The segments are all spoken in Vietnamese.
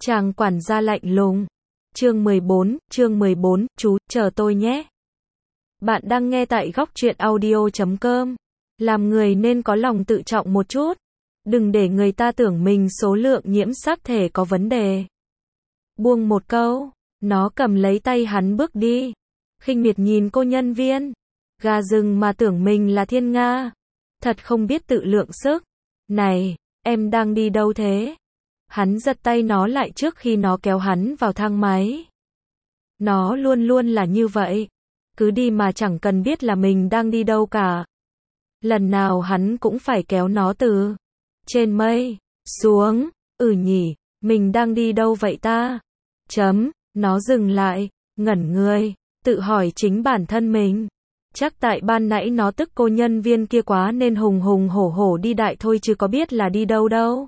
Chàng quản gia lạnh lùng. Chương 14, chú, chờ tôi nhé. Bạn đang nghe tại góc truyện audio.com. Làm người nên có lòng tự trọng một chút. Đừng để người ta tưởng mình số lượng nhiễm sắc thể có vấn đề. Buông một câu, nó cầm lấy tay hắn bước đi. Khinh miệt nhìn cô nhân viên. Gà rừng mà tưởng mình là thiên nga. Thật không biết tự lượng sức. Này, em đang đi đâu thế? Hắn giật tay nó lại trước khi nó kéo hắn vào thang máy. Nó luôn luôn là như vậy. Cứ đi mà chẳng cần biết là mình đang đi đâu cả. Lần nào hắn cũng phải kéo nó từ trên mây xuống. Nhỉ, mình đang đi đâu vậy ta? Nó dừng lại, ngẩn người, tự hỏi chính bản thân mình. Chắc tại ban nãy nó tức cô nhân viên kia quá nên hùng hùng hổ hổ đi đại thôi chứ có biết là đi đâu đâu.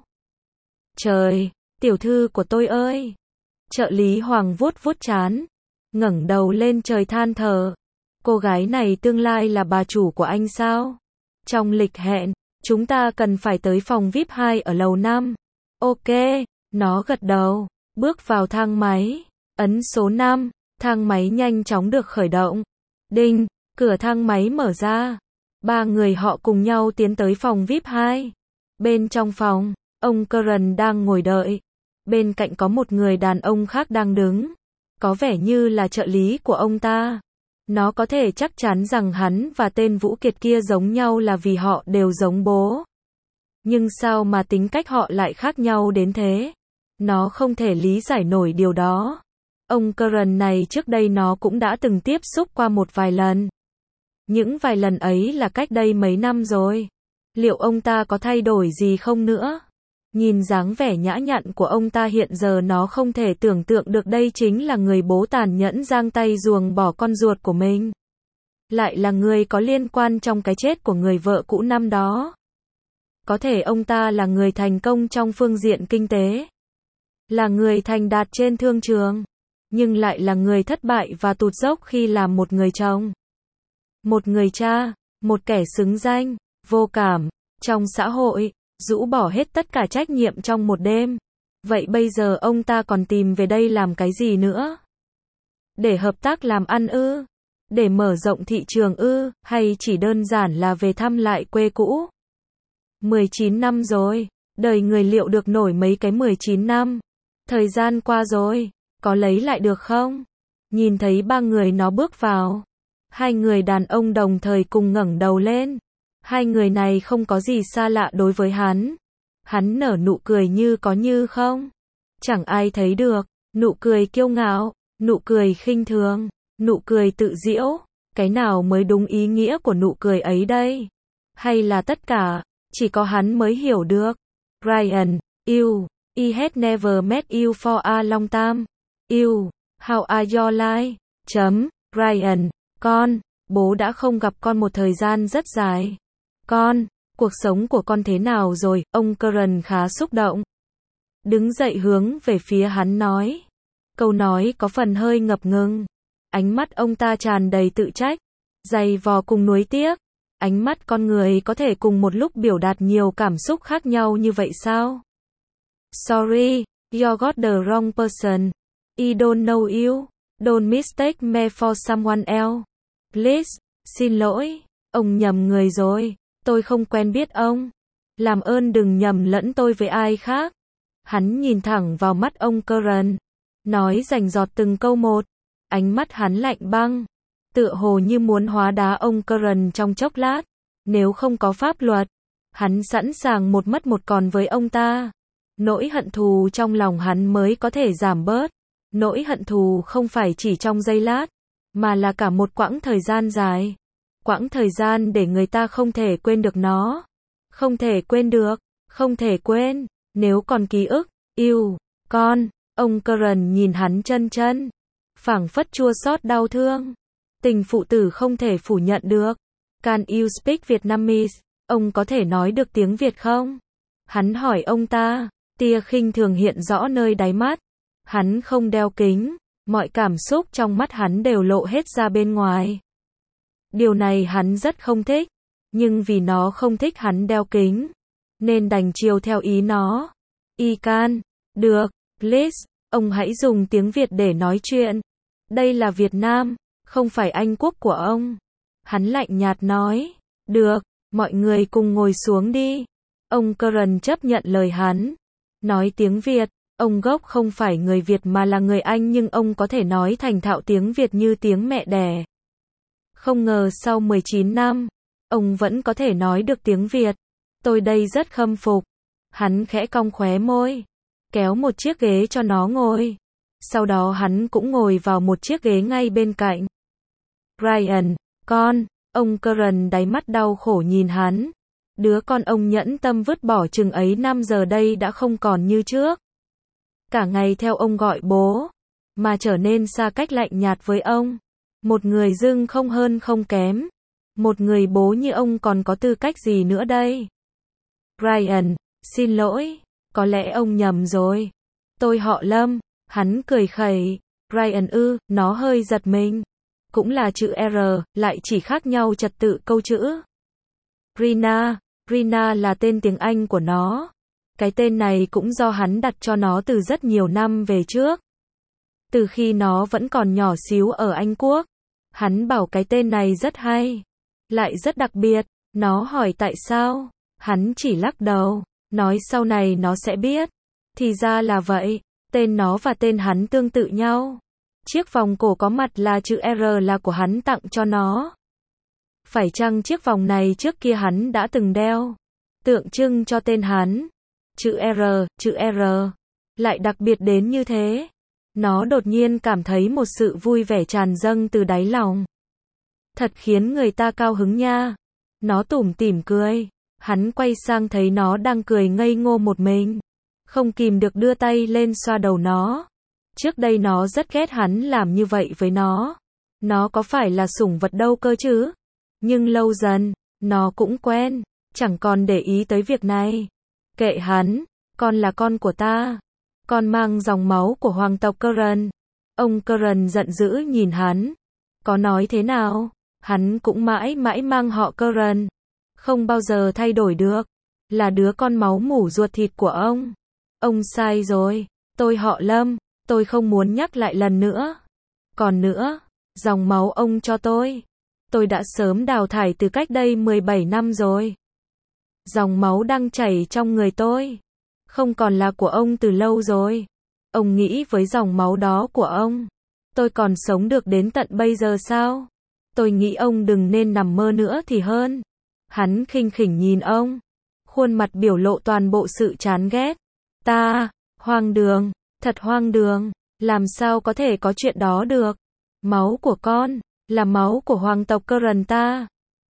Trời, tiểu thư của tôi ơi! Trợ lý Hoàng vuốt vuốt trán, ngẩng đầu lên trời than thở. Cô gái này tương lai là bà chủ của anh sao? Trong lịch hẹn, chúng ta cần phải tới phòng VIP 2 ở lầu 5. Ok, nó gật đầu, bước vào thang máy, ấn số 5, thang máy nhanh chóng được khởi động. Đinh, cửa thang máy mở ra. Ba người họ cùng nhau tiến tới phòng VIP 2. Bên trong phòng, ông Curran đang ngồi đợi. Bên cạnh có một người đàn ông khác đang đứng. Có vẻ như là trợ lý của ông ta. Nó có thể chắc chắn rằng hắn và tên Vũ Kiệt kia giống nhau là vì họ đều giống bố. Nhưng sao mà tính cách họ lại khác nhau đến thế? Nó không thể lý giải nổi điều đó. Ông Curran này trước đây nó cũng đã từng tiếp xúc qua một vài lần. Những vài lần ấy là cách đây mấy năm rồi. Liệu ông ta có thay đổi gì không nữa? Nhìn dáng vẻ nhã nhặn của ông ta hiện giờ nó không thể tưởng tượng được đây chính là người bố tàn nhẫn giang tay ruồng bỏ con ruột của mình. Lại là người có liên quan trong cái chết của người vợ cũ năm đó. Có thể ông ta là người thành công trong phương diện kinh tế. Là người thành đạt trên thương trường. Nhưng lại là người thất bại và tụt dốc khi làm một người chồng. Một người cha, một kẻ xứng danh, vô cảm, trong xã hội, rũ bỏ hết tất cả trách nhiệm trong một đêm. Vậy bây giờ ông ta còn tìm về đây làm cái gì nữa? Để hợp tác làm ăn ư? Để mở rộng thị trường ư? Hay chỉ đơn giản là về thăm lại quê cũ? 19 năm rồi, đời người liệu được nổi mấy cái 19 năm? Thời gian qua rồi, có lấy lại được không? Nhìn thấy ba người nó bước vào. Hai người đàn ông đồng thời cùng ngẩng đầu lên. Hai người này không có gì xa lạ đối với hắn. Hắn nở nụ cười như có như không. Chẳng ai thấy được. Nụ cười kiêu ngạo, nụ cười khinh thường, nụ cười tự giễu. Cái nào mới đúng ý nghĩa của nụ cười ấy đây? Hay là tất cả, chỉ có hắn mới hiểu được? Ryan, I had never met you for a long time. How are your life? Ryan, con, bố đã không gặp con một thời gian rất dài. Con, cuộc sống của con thế nào rồi? Ông Curran khá xúc động. Đứng dậy hướng về phía hắn nói. Câu nói có phần hơi ngập ngừng. Ánh mắt ông ta tràn đầy tự trách, dày vò cùng nuối tiếc. Ánh mắt con người có thể cùng một lúc biểu đạt nhiều cảm xúc khác nhau như vậy sao? Sorry, you got the wrong person. I don't know you. Don't mistake me for someone else. Please, xin lỗi, ông nhầm người rồi. Tôi không quen biết ông. Làm ơn đừng nhầm lẫn tôi với ai khác. Hắn nhìn thẳng vào mắt ông Curran, nói rành rọt từng câu một. Ánh mắt hắn lạnh băng, tựa hồ như muốn hóa đá ông Curran trong chốc lát. Nếu không có pháp luật, hắn sẵn sàng một mất một còn với ông ta. Nỗi hận thù trong lòng hắn mới có thể giảm bớt. Nỗi hận thù không phải chỉ trong giây lát, mà là cả một quãng thời gian dài. Quãng thời gian để người ta không thể quên được nó. Không thể quên được, không thể quên, nếu còn ký ức. Con, ông Curran nhìn hắn chân chân. Phảng phất chua xót đau thương. Tình phụ tử không thể phủ nhận được. Can you speak Vietnamese? Ông có thể nói được tiếng Việt không? Hắn hỏi ông ta, tia khinh thường hiện rõ nơi đáy mắt. Hắn không đeo kính, mọi cảm xúc trong mắt hắn đều lộ hết ra bên ngoài. Điều này hắn rất không thích, nhưng vì nó không thích hắn đeo kính, nên đành chiều theo ý nó. Y can, được, Please, ông hãy dùng tiếng Việt để nói chuyện. Đây là Việt Nam, không phải Anh quốc của ông. Hắn lạnh nhạt nói. Được, mọi người cùng ngồi xuống đi. Ông Curran chấp nhận lời hắn. Nói tiếng Việt, ông gốc không phải người Việt mà là người Anh nhưng ông có thể nói thành thạo tiếng Việt như tiếng mẹ đẻ. Không ngờ sau 19 năm, ông vẫn có thể nói được tiếng Việt. Tôi đây rất khâm phục. Hắn khẽ cong khóe môi, kéo một chiếc ghế cho nó ngồi. Sau đó hắn cũng ngồi vào một chiếc ghế ngay bên cạnh. Ryan, con, ông Curran đáy mắt đau khổ nhìn hắn. Đứa con ông nhẫn tâm vứt bỏ chừng ấy năm giờ đây đã không còn như trước. Cả ngày theo ông gọi bố, mà trở nên xa cách lạnh nhạt với ông. Một người dưng không hơn không kém. Một người bố như ông còn có tư cách gì nữa đây? Ryan, xin lỗi, có lẽ ông nhầm rồi. Tôi họ Lâm, hắn cười khẩy. Ryan nó hơi giật mình. Cũng là chữ R, lại chỉ khác nhau trật tự câu chữ. Rina là tên tiếng Anh của nó. Cái tên này cũng do hắn đặt cho nó từ rất nhiều năm về trước. Từ khi nó vẫn còn nhỏ xíu ở Anh Quốc. Hắn bảo cái tên này rất hay. Lại rất đặc biệt. Nó hỏi tại sao. Hắn chỉ lắc đầu. Nói sau này nó sẽ biết. Thì ra là vậy. Tên nó và tên hắn tương tự nhau. Chiếc vòng cổ có mặt là chữ R là của hắn tặng cho nó. Phải chăng chiếc vòng này trước kia hắn đã từng đeo? Tượng trưng cho tên hắn. Chữ R. Lại đặc biệt đến như thế. Nó đột nhiên cảm thấy một sự vui vẻ tràn dâng từ đáy lòng. Thật khiến người ta cao hứng nha. Nó tủm tỉm cười. Hắn quay sang thấy nó đang cười ngây ngô một mình. Không kìm được đưa tay lên xoa đầu nó. Trước đây nó rất ghét hắn làm như vậy với nó. Nó có phải là sủng vật đâu cơ chứ? Nhưng lâu dần, nó cũng quen. Chẳng còn để ý tới việc này. Kệ hắn, con là con của ta. Con mang dòng máu của hoàng tộc Curran. Ông Curran giận dữ nhìn hắn. Có nói thế nào? Hắn cũng mãi mãi mang họ Curran. Không bao giờ thay đổi được. Là đứa con máu mủ ruột thịt của ông. Ông sai rồi. Tôi họ Lâm. Tôi không muốn nhắc lại lần nữa. Còn nữa, dòng máu ông cho tôi đã sớm đào thải từ cách đây 17 năm rồi. Dòng máu đang chảy trong người tôi. Không còn là của ông từ lâu rồi. Ông nghĩ với dòng máu đó của ông, tôi còn sống được đến tận bây giờ sao? Tôi nghĩ ông đừng nên nằm mơ nữa thì hơn. Hắn khinh khỉnh nhìn ông. Khuôn mặt biểu lộ toàn bộ sự chán ghét. Hoang đường, thật hoang đường. Làm sao có thể có chuyện đó được? Máu của con, là máu của hoàng tộc Curran ta.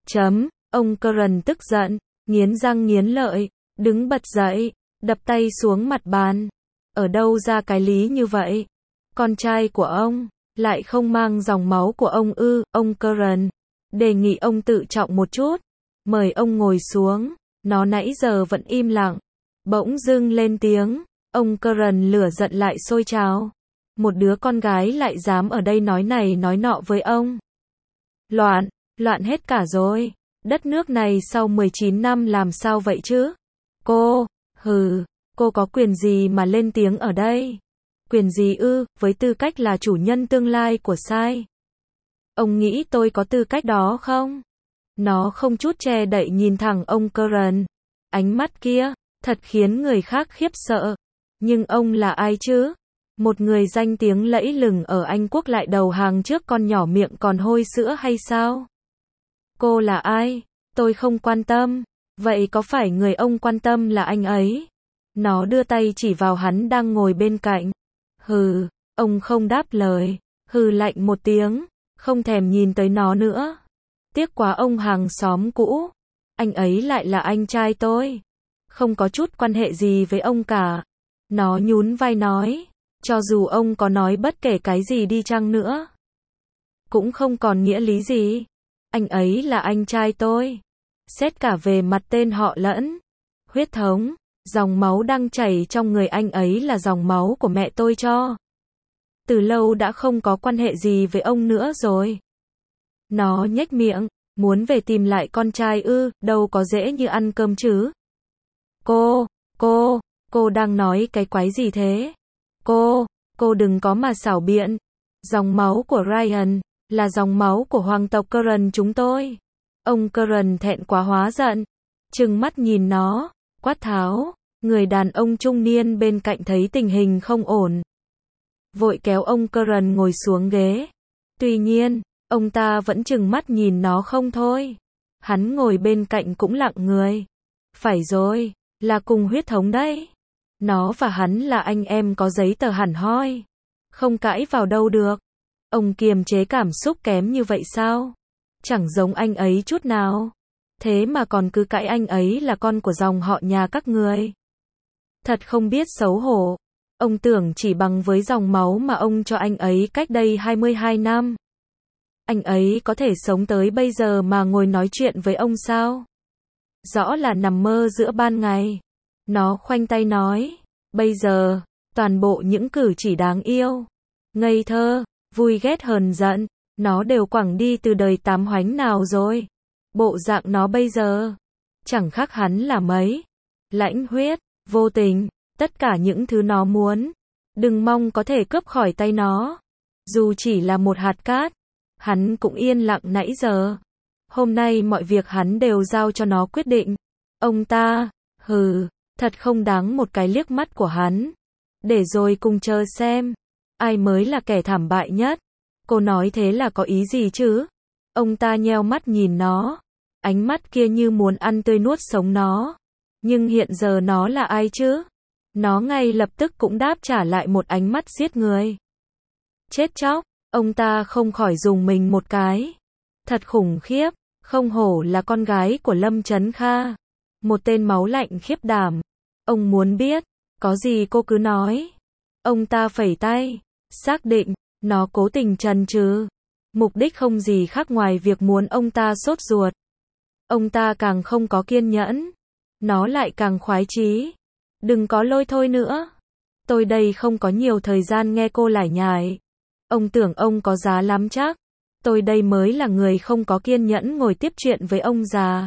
Ông Curran tức giận, nghiến răng nghiến lợi, đứng bật dậy, đập tay xuống mặt bàn. Ở đâu ra cái lý như vậy? Con trai của ông, lại không mang dòng máu của ông ông Curran. Đề nghị ông tự trọng một chút. Mời ông ngồi xuống. Nó nãy giờ vẫn im lặng. Bỗng dưng lên tiếng. Ông Curran lửa giận lại sôi trào. Một đứa con gái lại dám ở đây nói này nói nọ với ông. Loạn hết cả rồi. Đất nước này sau 19 năm làm sao vậy chứ? Cô có quyền gì mà lên tiếng ở đây? Quyền gì với tư cách là chủ nhân tương lai của Sai. Ông nghĩ tôi có tư cách đó không? Nó không chút che đậy nhìn thẳng ông Curran. Ánh mắt kia, thật khiến người khác khiếp sợ. Nhưng ông là ai chứ? Một người danh tiếng lẫy lừng ở Anh Quốc lại đầu hàng trước con nhỏ miệng còn hôi sữa hay sao? Cô là ai? Tôi không quan tâm. Vậy có phải người ông quan tâm là anh ấy? Nó đưa tay chỉ vào hắn đang ngồi bên cạnh. Ông không đáp lời. Lạnh một tiếng. Không thèm nhìn tới nó nữa. Tiếc quá ông hàng xóm cũ. Anh ấy lại là anh trai tôi. Không có chút quan hệ gì với ông cả. Nó nhún vai nói. Cho dù ông có nói bất kể cái gì đi chăng nữa. Cũng không còn nghĩa lý gì. Anh ấy là anh trai tôi. Xét cả về mặt tên họ lẫn huyết thống. Dòng máu đang chảy trong người anh ấy là dòng máu của mẹ tôi cho. Từ lâu đã không có quan hệ gì với ông nữa rồi. Nó nhếch miệng. Muốn về tìm lại con trai đâu có dễ như ăn cơm chứ. Cô đang nói cái quái gì thế? Cô đừng có mà xảo biện. Dòng máu của Ryan là dòng máu của hoàng tộc Curran chúng tôi. Ông Curran thẹn quá hóa giận, trừng mắt nhìn nó, quát tháo. Người đàn ông trung niên bên cạnh thấy tình hình không ổn, vội kéo ông Curran ngồi xuống ghế. Tuy nhiên, ông ta vẫn trừng mắt nhìn nó không thôi. Hắn ngồi bên cạnh cũng lặng người. Phải rồi, là cùng huyết thống đấy. Nó và hắn là anh em có giấy tờ hẳn hoi. Không cãi vào đâu được. Ông kiềm chế cảm xúc kém như vậy sao? Chẳng giống anh ấy chút nào. Thế mà còn cứ cãi anh ấy là con của dòng họ nhà các người. Thật không biết xấu hổ. Ông tưởng chỉ bằng với dòng máu mà ông cho anh ấy cách đây 22 năm. Anh ấy có thể sống tới bây giờ mà ngồi nói chuyện với ông sao? Rõ là nằm mơ giữa ban ngày. Nó khoanh tay nói. Bây giờ, toàn bộ những cử chỉ đáng yêu, ngây thơ, vui ghét hờn giận, nó đều quẳng đi từ đời tám hoánh nào rồi. Bộ dạng nó bây giờ, chẳng khác hắn là mấy. Lãnh huyết, vô tình, tất cả những thứ nó muốn, đừng mong có thể cướp khỏi tay nó. Dù chỉ là một hạt cát, hắn cũng yên lặng nãy giờ. Hôm nay mọi việc hắn đều giao cho nó quyết định. Ông ta, thật không đáng một cái liếc mắt của hắn. Để rồi cùng chờ xem, ai mới là kẻ thảm bại nhất. Cô nói thế là có ý gì chứ? Ông ta nheo mắt nhìn nó, ánh mắt kia như muốn ăn tươi nuốt sống nó. Nhưng hiện giờ nó là ai chứ? Nó ngay lập tức cũng đáp trả lại một ánh mắt giết người. Chết chóc, ông ta không khỏi rùng mình một cái. Thật khủng khiếp, không hổ là con gái của Lâm Chấn Kha. Một tên máu lạnh khiếp đảm. Ông muốn biết, có gì cô cứ nói. Ông ta phẩy tay, xác định, nó cố tình chần chừ. Mục đích không gì khác ngoài việc muốn ông ta sốt ruột. Ông ta càng không có kiên nhẫn, nó lại càng khoái chí. Đừng có lôi thôi nữa. Tôi đây không có nhiều thời gian nghe cô lải nhải. Ông tưởng ông có giá lắm chắc. Tôi đây mới là người không có kiên nhẫn ngồi tiếp chuyện với ông già.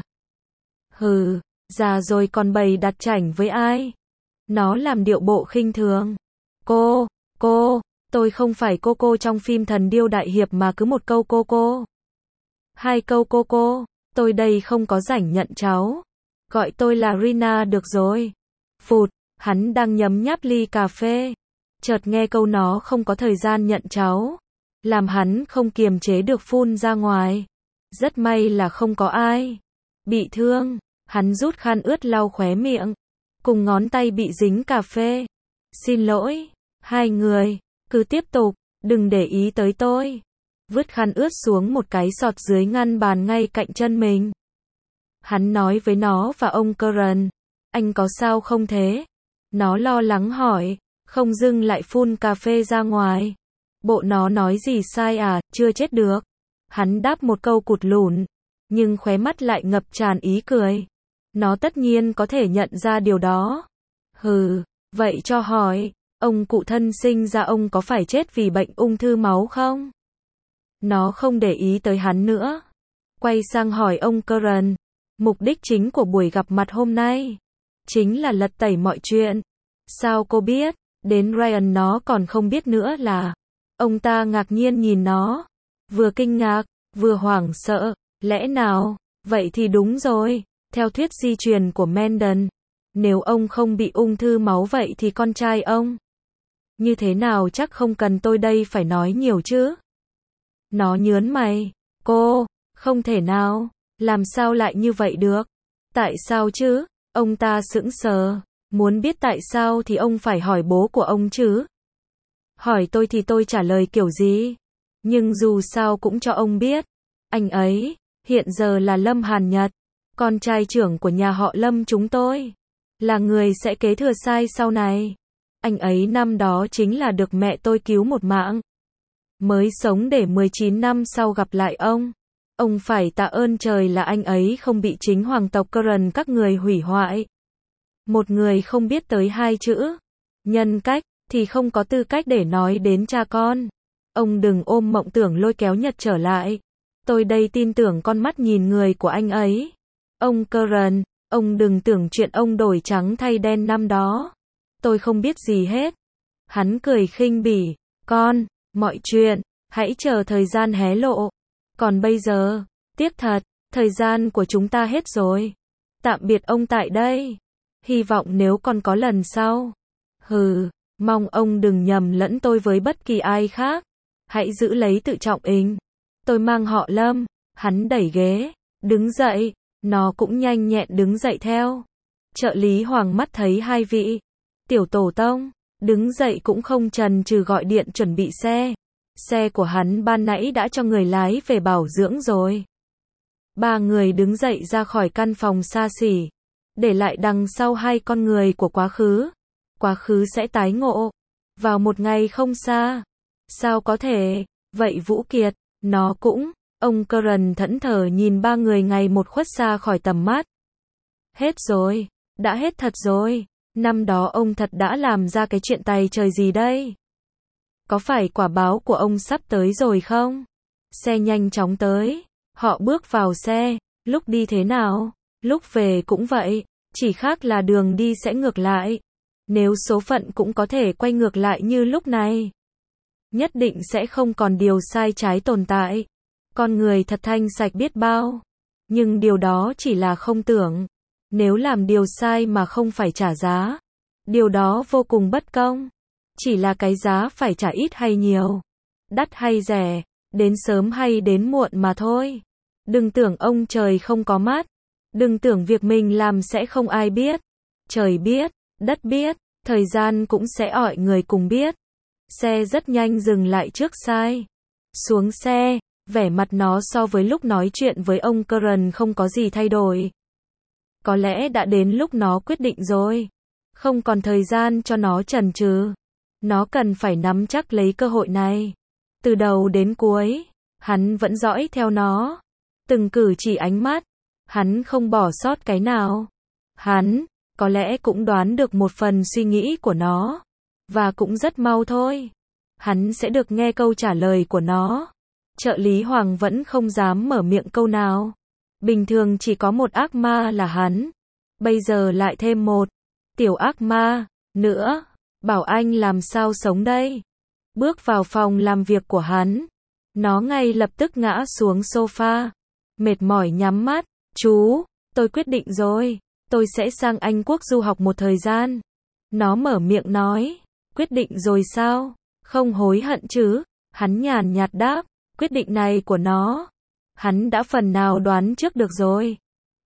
Già rồi còn bày đặt chảnh với ai? Nó làm điệu bộ khinh thường. Cô, tôi không phải cô trong phim Thần Điêu Đại Hiệp mà cứ một câu cô. Hai câu cô, tôi đây không có rảnh nhận cháu. Gọi tôi là Rina được rồi. Phụt, hắn đang nhấm nháp ly cà phê. Chợt nghe câu nó không có thời gian nhận cháu. Làm hắn không kiềm chế được phun ra ngoài. Rất may là không có ai bị thương. Hắn rút khăn ướt lau khóe miệng, cùng ngón tay bị dính cà phê. Xin lỗi, hai người, cứ tiếp tục, đừng để ý tới tôi. Vứt khăn ướt xuống một cái sọt dưới ngăn bàn ngay cạnh chân mình. Hắn nói với nó và ông Curran, anh có sao không thế? Nó lo lắng hỏi, không dưng lại phun cà phê ra ngoài. Bộ nó nói gì sai à, chưa chết được. Hắn đáp một câu cụt lủn, nhưng khóe mắt lại ngập tràn ý cười. Nó tất nhiên có thể nhận ra điều đó. Vậy cho hỏi, ông cụ thân sinh ra ông có phải chết vì bệnh ung thư máu không? Nó không để ý tới hắn nữa. Quay sang hỏi ông Curran, mục đích chính của buổi gặp mặt hôm nay chính là lật tẩy mọi chuyện. Sao cô biết? Đến Ryan nó còn không biết nữa là. Ông ta ngạc nhiên nhìn nó, vừa kinh ngạc, vừa hoảng sợ. Lẽ nào? Vậy thì đúng rồi. Theo thuyết di truyền của Mendel, nếu ông không bị ung thư máu vậy thì con trai ông như thế nào chắc không cần tôi đây phải nói nhiều chứ. Nó nhớn mày. Cô, không thể nào. Làm sao lại như vậy được? Tại sao chứ? Ông ta sững sờ. Muốn biết tại sao thì ông phải hỏi bố của ông chứ. Hỏi tôi thì tôi trả lời kiểu gì? Nhưng dù sao cũng cho ông biết. Anh ấy, hiện giờ là Lâm Hàn Nhật, con trai trưởng của nhà họ Lâm chúng tôi. Là người sẽ kế thừa sai sau này. Anh ấy năm đó chính là được mẹ tôi cứu một mạng. Mới sống để 19 năm sau gặp lại ông. Ông phải tạ ơn trời là anh ấy không bị chính hoàng tộc Curran các người hủy hoại. Một người không biết tới hai chữ nhân cách thì không có tư cách để nói đến cha con. Ông đừng ôm mộng tưởng lôi kéo Nhật trở lại. Tôi đây tin tưởng con mắt nhìn người của anh ấy. Ông Curran, ông đừng tưởng chuyện ông đổi trắng thay đen năm đó. Tôi không biết gì hết. Hắn cười khinh bỉ, con, mọi chuyện, hãy chờ thời gian hé lộ. Còn bây giờ, tiếc thật, thời gian của chúng ta hết rồi. Tạm biệt ông tại đây. Hy vọng nếu còn có lần sau. Hừ, mong ông đừng nhầm lẫn tôi với bất kỳ ai khác. Hãy giữ lấy tự trọng mình. Tôi mang họ Lâm. Hắn đẩy ghế, đứng dậy, nó cũng nhanh nhẹn đứng dậy theo. Trợ lý Hoàng mắt thấy hai vị tiểu tổ tông, đứng dậy cũng không chần chừ gọi điện chuẩn bị xe. Xe của hắn ban nãy đã cho người lái về bảo dưỡng rồi. Ba người đứng dậy ra khỏi căn phòng xa xỉ, để lại đằng sau hai con người của quá khứ. Quá khứ sẽ tái ngộ vào một ngày không xa. Sao có thể? Vậy Vũ Kiệt, nó cũng. Ông Curran thẫn thờ nhìn ba người ngày một khuất xa khỏi tầm mắt. Hết rồi, đã hết thật rồi. Năm đó ông thật đã làm ra cái chuyện tày trời gì đây? Có phải quả báo của ông sắp tới rồi không? Xe nhanh chóng tới. Họ bước vào xe. Lúc đi thế nào? Lúc về cũng vậy. Chỉ khác là đường đi sẽ ngược lại. Nếu số phận cũng có thể quay ngược lại như lúc này, nhất định sẽ không còn điều sai trái tồn tại. Con người thật thanh sạch biết bao. Nhưng điều đó chỉ là không tưởng. Nếu làm điều sai mà không phải trả giá, điều đó vô cùng bất công. Chỉ là cái giá phải trả ít hay nhiều, đắt hay rẻ, đến sớm hay đến muộn mà thôi. Đừng tưởng ông trời không có mắt. Đừng tưởng việc mình làm sẽ không ai biết. Trời biết, đất biết, thời gian cũng sẽ ọi người cùng biết. Xe rất nhanh dừng lại trước sai. Xuống xe, vẻ mặt nó so với lúc nói chuyện với ông Curran không có gì thay đổi. Có lẽ đã đến lúc nó quyết định rồi. Không còn thời gian cho nó chần chừ. Nó cần phải nắm chắc lấy cơ hội này. Từ đầu đến cuối, hắn vẫn dõi theo nó. Từng cử chỉ ánh mắt, hắn không bỏ sót cái nào. Hắn, có lẽ cũng đoán được một phần suy nghĩ của nó. Và cũng rất mau thôi. Hắn sẽ được nghe câu trả lời của nó. Trợ lý Hoàng vẫn không dám mở miệng câu nào. Bình thường chỉ có một ác ma là hắn. Bây giờ lại thêm một tiểu ác ma nữa. Bảo anh làm sao sống đây? Bước vào phòng làm việc của hắn. Nó ngay lập tức ngã xuống sofa. Mệt mỏi nhắm mắt. Chú, tôi quyết định rồi. Tôi sẽ sang Anh Quốc du học một thời gian. Nó mở miệng nói. Quyết định rồi sao? Không hối hận chứ? Hắn nhàn nhạt đáp. Quyết định này của nó, hắn đã phần nào đoán trước được rồi.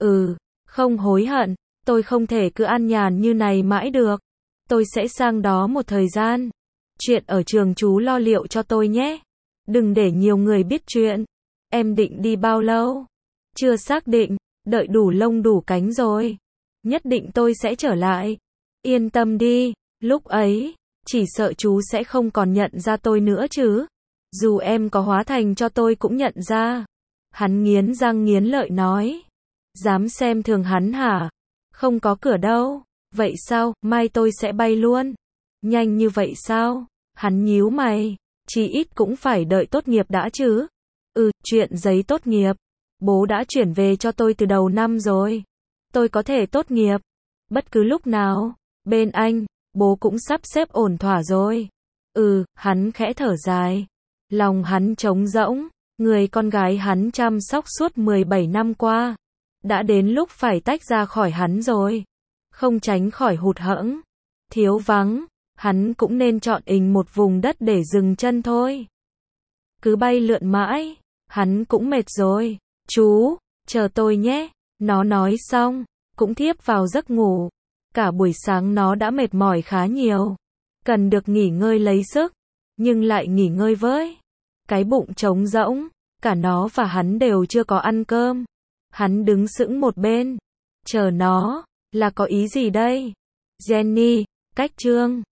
Không hối hận. Tôi không thể cứ an nhàn như này mãi được. Tôi sẽ sang đó một thời gian. Chuyện ở trường chú lo liệu cho tôi nhé. Đừng để nhiều người biết chuyện. Em định đi bao lâu? Chưa xác định. Đợi đủ lông đủ cánh rồi. Nhất định tôi sẽ trở lại. Yên tâm đi. Lúc ấy, chỉ sợ chú sẽ không còn nhận ra tôi nữa chứ. Dù em có hóa thành cho tôi cũng nhận ra. Hắn nghiến răng nghiến lợi nói. Dám xem thường hắn hả? Không có cửa đâu. Vậy sao, mai tôi sẽ bay luôn. Nhanh như vậy sao? Hắn nhíu mày. Chí ít cũng phải đợi tốt nghiệp đã chứ. Chuyện giấy tốt nghiệp. Bố đã chuyển về cho tôi từ đầu năm rồi. Tôi có thể tốt nghiệp bất cứ lúc nào. Bên anh, bố cũng sắp xếp ổn thỏa rồi. Hắn khẽ thở dài. Lòng hắn trống rỗng. Người con gái hắn chăm sóc suốt 17 năm qua. Đã đến lúc phải tách ra khỏi hắn rồi. Không tránh khỏi hụt hẫng, thiếu vắng. Hắn cũng nên chọn một vùng đất để dừng chân thôi. Cứ bay lượn mãi, hắn cũng mệt rồi. Chú, chờ tôi nhé. Nó nói xong, cũng thiếp vào giấc ngủ. Cả buổi sáng nó đã mệt mỏi khá nhiều. Cần được nghỉ ngơi lấy sức. Nhưng lại nghỉ ngơi với cái bụng trống rỗng. Cả nó và hắn đều chưa có ăn cơm. Hắn đứng sững một bên. Chờ nó, là có ý gì đây? Jenny, cách chương